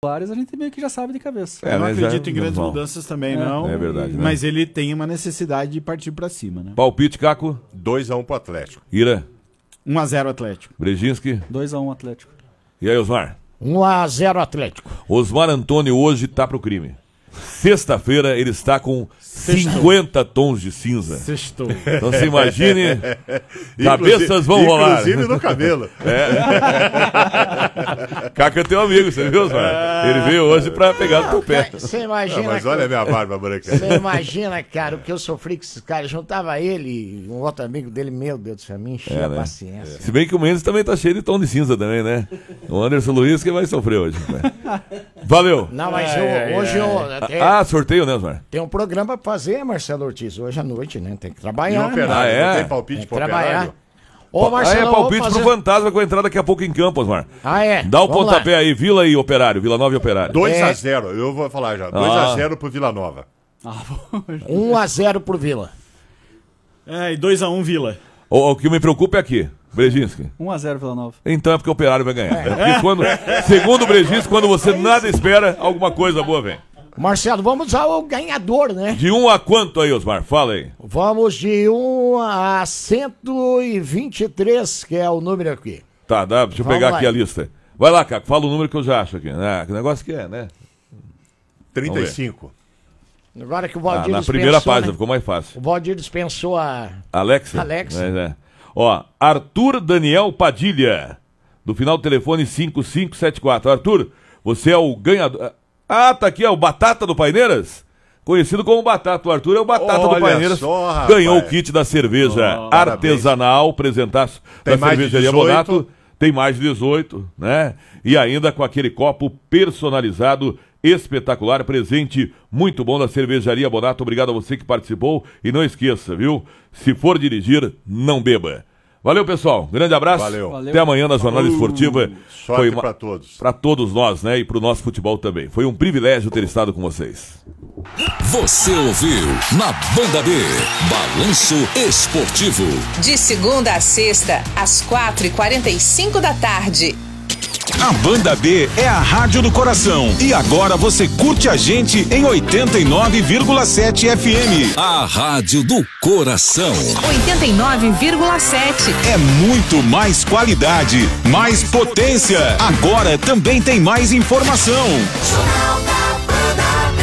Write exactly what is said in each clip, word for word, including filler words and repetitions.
a gente meio que já sabe de cabeça. É, eu não acredito já, em grandes não. mudanças também, É. não. É verdade, né? Mas ele tem uma necessidade de partir pra cima, né? Palpite, Caco. dois a um pro Atlético. Ira. um a zero Atlético. Brejinski. dois a um Atlético. E aí, Osmar? um a zero Atlético. Osmar Antônio hoje tá pro crime. Sexta-feira ele está com cinquenta tons de cinza. Sextou. Então você imagine, cabeças vão rolar. Inclusive no cabelo. Caco é teu amigo, você viu, Osmar? Ele veio hoje pra pegar no teu pé. Você Ah, imagina. mas olha a minha barba branca. Você imagina, cara, o que eu sofri com esses caras. Juntava ele e um outro amigo dele, meu Deus do céu, me enchia É, a né? paciência. Se bem que o Mendes também tá cheio de tom de cinza também, né? O Anderson Luiz que vai sofrer hoje. Né? Valeu. Não, mas Ai, eu, ai, hoje ai. eu. Tem, Ah, sorteio, né, Osmar? tem um programa pra fazer, Marcelo Ortiz, hoje à noite, né? Tem que E o trabalhar. né? operário, Ah, é? não tem palpite Tem que pro trabalhar. operário? Ô, ah, Marcelo, é palpite vamos pro fazer... Fantasma que vai entrar daqui a pouco em campo, Osmar. Ah, é? Dá o Vamos pontapé lá. aí, Vila e Operário, Vila Nova e Operário. dois É. a zero, eu vou falar já. dois a zero pro Vila Nova. um a zero pro Vila. É, e dois a um Vila. O, o que me preocupa é aqui, Brejinski. um a zero Vila Nova. Então é porque o Operário vai ganhar. Né? Porque quando, segundo o Brejinski, quando você nada espera, alguma coisa boa vem. Marcelo, vamos ao ganhador, né? De um a quanto aí, Osmar? Fala aí. Vamos de um a cento e vinte e três, que é o número aqui. Tá, dá, deixa eu Vamos pegar lá. aqui a lista. Vai lá, Caco, fala o número que eu já acho aqui. Ah, que negócio que é, né? trinta e cinco. Agora que o Ah, Valdir na dispensou, primeira página, né? ficou mais fácil. O Valdir dispensou a... Alexa? Alexa. É, é. Ó, Arthur Daniel Padilha, do final do telefone cinco cinco sete quatro. Arthur, você é o ganhador... Ah, tá aqui, é o Batata do Paineiras? Conhecido como Batata. O Arthur é o Batata Olha do Paineiras. só, rapaz. Ganhou o kit da cerveja Oh, artesanal, presentaço Tem da mais de cervejaria dezoito. Bonato. Tem mais de dezoito, né? E ainda com aquele copo personalizado espetacular, presente muito bom da cervejaria Bonato. Obrigado a você que participou. E não esqueça, viu? Se for dirigir, não beba. Valeu, pessoal. Grande abraço. Valeu. Até amanhã na Jornada Esportiva. Sorte uma- pra todos. Para todos nós, né? E para o nosso futebol também. Foi um privilégio ter estado com vocês. Você ouviu na Banda B, Balanço Esportivo. De segunda a sexta, às quatro e quarenta e cinco da tarde. A Banda B é a rádio do coração. E agora você curte a gente em oitenta e nove vírgula sete F M. A rádio do coração. oitenta e nove vírgula sete. É muito mais qualidade, mais potência. Agora também tem mais informação. Jornal da Banda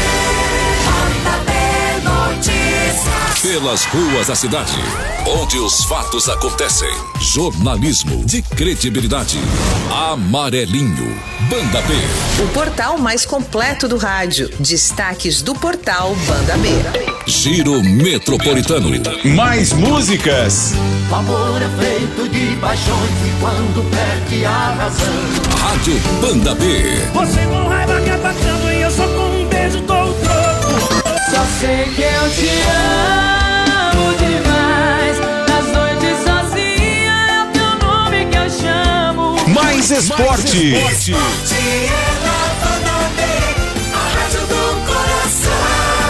B, Banda B Notícias. Pelas ruas da cidade, onde os fatos acontecem. Jornalismo de credibilidade. Amarelinho. Banda B. O portal mais completo do rádio. Destaques do portal Banda B. Giro Metropolitano. Mais músicas. O amor é feito de paixões e quando perde a razão. Rádio Banda B. Você com raiva que atacando e eu só com um beijo dou o troco. Só sei que eu te amo demais. Nas noites sozinha é o teu nome que eu chamo. Mais esporte. Mais esporte é na Banda B, a rádio do coração.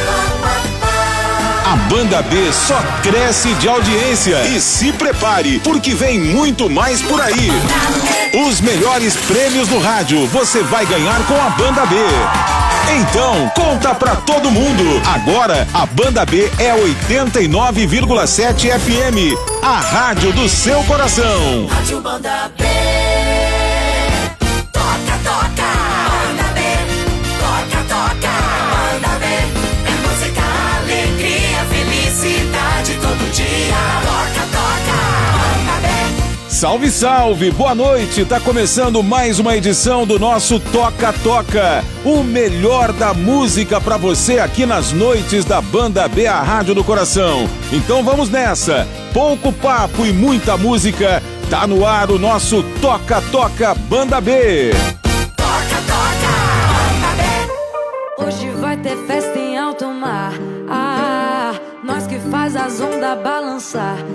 A Banda B só cresce de audiência. E se prepare, porque vem muito mais por aí. Os melhores prêmios do rádio você vai ganhar com a Banda B. Então, conta pra todo mundo. Agora, a Banda B é oitenta e nove vírgula sete F M. A rádio do seu coração. Rádio Banda B. Toca, toca. Banda B. Toca, toca. Banda B. É música, alegria, felicidade todo dia. Toca, toca. Banda B. Salve, salve, boa noite. Tá começando mais uma edição do nosso Toca Toca, o melhor da música pra você aqui nas noites da Banda B, a rádio do coração. Então vamos nessa. Pouco papo e muita música. Tá no ar o nosso Toca Toca Banda B. Toca, toca. Banda B. Hoje vai ter festa em alto mar. Ah, nós que faz as ondas balançar.